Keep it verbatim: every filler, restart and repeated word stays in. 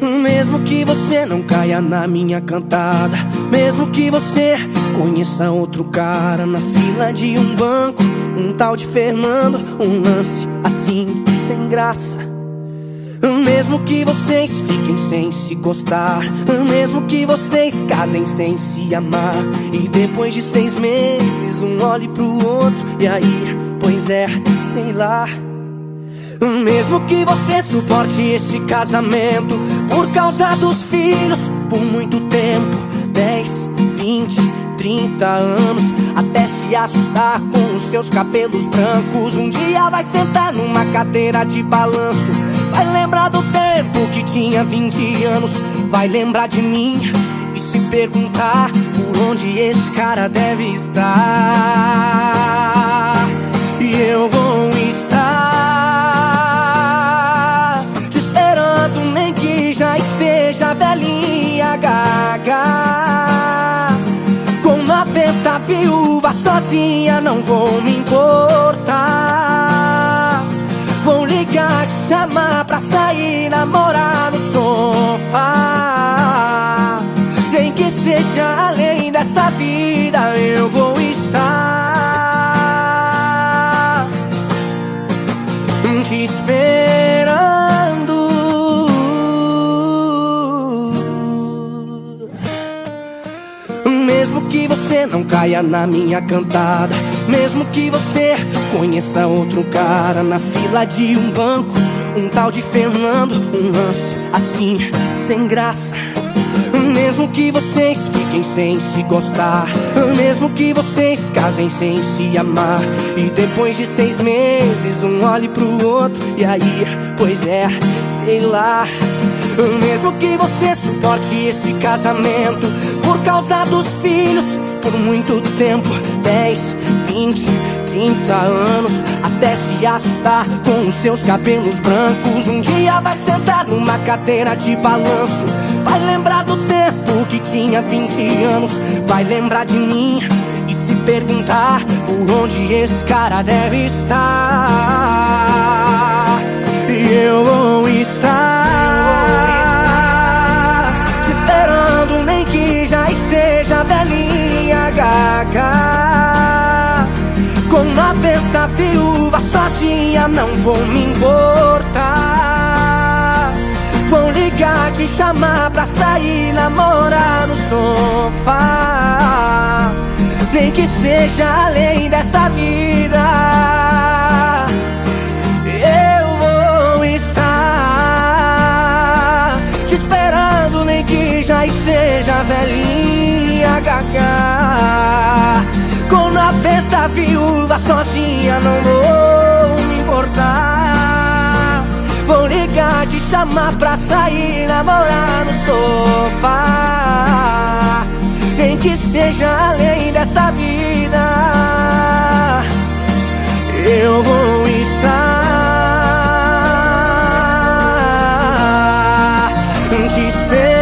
Mesmo que você não caia na minha cantada, mesmo que você conheça outro cara na fila de um banco, um tal de Fernando, um lance assim, sem graça. Mesmo que vocês fiquem sem se gostar, mesmo que vocês casem sem se amar, e depois de seis meses um olhe pro outro, e aí, pois é, sei lá. Mesmo que você suporte esse casamento por causa dos filhos por muito tempo, dez, vinte, trinta anos, até se assustar com os seus cabelos brancos. Um dia vai sentar numa cadeira de balanço, vai lembrar do tempo que tinha vinte anos, vai lembrar de mim e se perguntar por onde esse cara deve estar. E eu vou estar te esperando, nem que já esteja velhinha, gaga. Com noventa viúva sozinha, não vou me importar. Vou ligar, te chamar pra sair, namorar no sofá. Nem que seja além dessa vida, eu vou estar te esperando. Mesmo que você não caia na minha cantada, mesmo que você conheça outro cara na fila de um banco, um tal de Fernando, um lance assim, sem graça. Mesmo que vocês fiquem sem se gostar, mesmo que vocês casem sem se amar, e depois de seis meses um olhe pro outro, e aí, pois é, sei lá. Mesmo que você suporte esse casamento por causa dos filhos por muito tempo, dez, vinte, trinta anos, até se assustar com os seus cabelos brancos. Um dia vai sentar numa cadeira de balanço, vai lembrar do tempo que tinha vinte anos, vai lembrar de mim e se perguntar por onde esse cara deve estar. E eu vou estar te esperando, nem que já esteja velhinha, gaga. Com noventa viúvas sozinha, não vou me importar. Vou ligar, te chamar pra sair, namorar no sofá. Nem que seja além dessa vida, eu vou estar te esperando, nem que já esteja velhinha, gaga. Com noventa viúvas sozinha, não vou me importar. Vou ligar, te chamar pra sair, namorar no sofá. Nem que seja além dessa vida, eu vou estar te esperando.